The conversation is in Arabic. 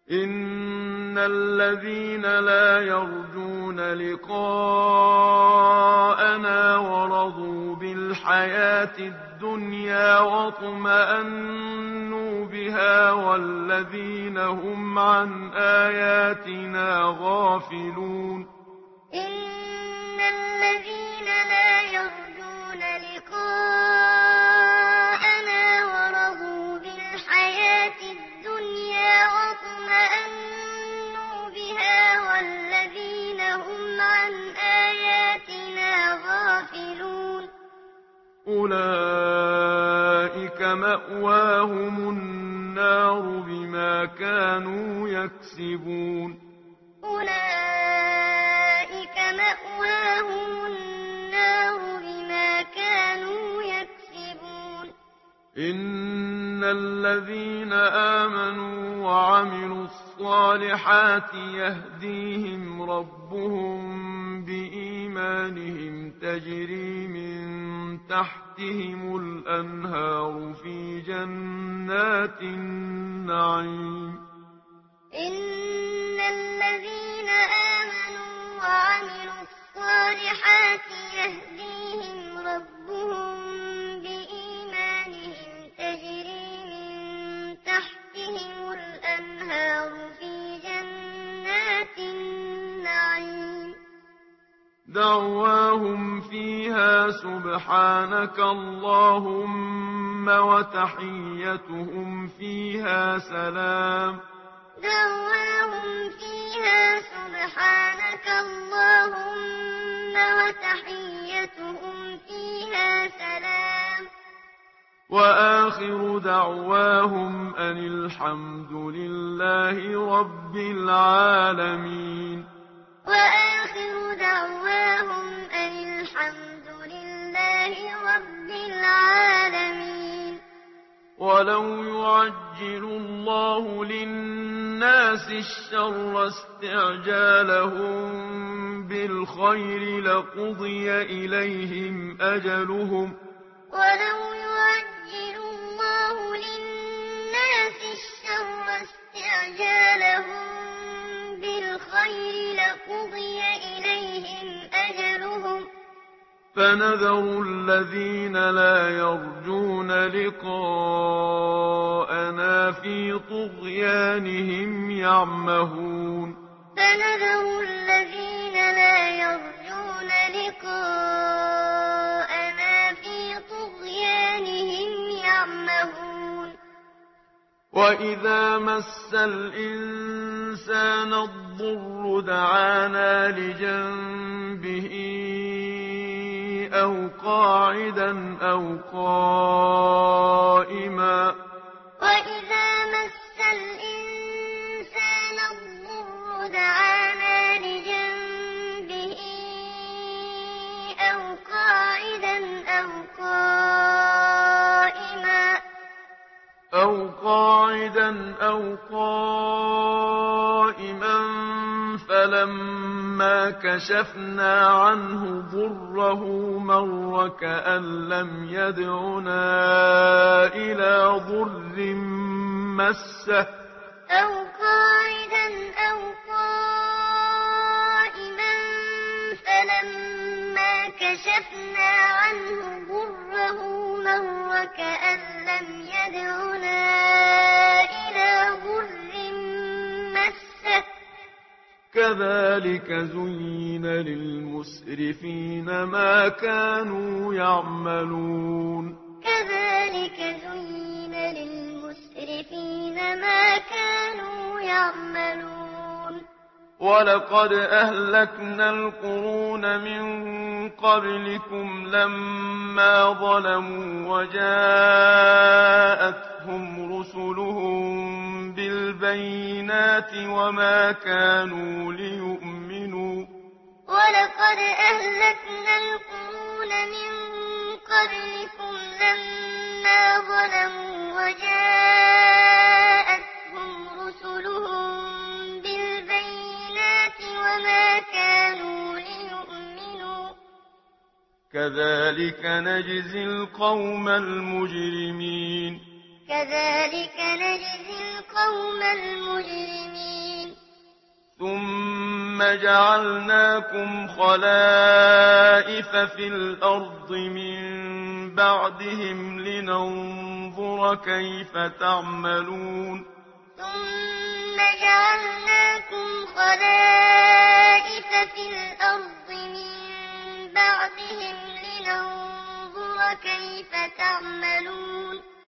إن الذين لا يرجون لقاءنا ورضوا بالحياة الدنيا واطمأنوا بها والذين هم عن آياتنا غافلون إن الذين لا يرجون لقاءنا ورضوا بالحياة الدنيا واطمأنوا بها والذين هم عن آياتنا غافلون أولئك مأواهم النار بما كانوا يكسبون أولئك مأواهم النار بما كانوا يكسبون إن الذين آمنوا وعملوا الصالحات يهديهم ربهم بإيمانهم تجري من تحتهم الأنهار في جنات النعيم إن الذين آمنوا وعملوا الصالحات يهديهم ربهم بإيمانهم تجري من تحتهم الأنهار في جنات النعيم دعواهم فيها سبحانك اللهم وتحيتهم فيها سلام دعواهم فيها سبحانك اللهم وتحيتهم فيها سلام وآخر دعواهم أن الحمد لله رب العالمين وآخر دعواهم أن الحمد لله رب العالمين ولو يعجل الله للناس الشر استعجالهم بالخير لقضي إليهم أجلهم ولو يعجل الله للناس الشر استعجالهم بالخير لقضي إليهم أجلهم فنذر الذين لا يرجون لقاءنا في طغيانهم يعمهون فنذر الذين لا يرجون لقاءنا في طغيانهم يعمهون وإذا مس الإنسان الضر دعانا لجنبه أو قاعدا أو قائما وإذا مس الإنسان الضر دعانا لجنبه أو قاعدا أو قائما فلما كشفنا عنه ضره مر كأن لم يدعنا إلى ضر مسه أو قاعدا أو قائما فلما كشفنا عنه ضره مر كأن لم يدعنا إلى ضر مسه كذلك زين للمسرفين ما كانوا يعملون كذلك زين للمسرفين ما كانوا يعملون ولقد أهلكنا القرون من قبلكم لما ظلموا وجاءتهم رسلهم بالبينات وما كانوا ليؤمنوا ولقد أهلكنا القرون من قبلكم لما ظلموا وجاءتهم رسلهم بالبينات وما كانوا ليؤمنوا كذلك نجزي القوم المجرمين كذلك نجزي القوم المجرمين ثم جعلناكم خلائف في الأرض من بعدهم لننظر كيف تعملون ثم جعلناكم خلائف في الأرض من بعدهم لننظر كيف تعملون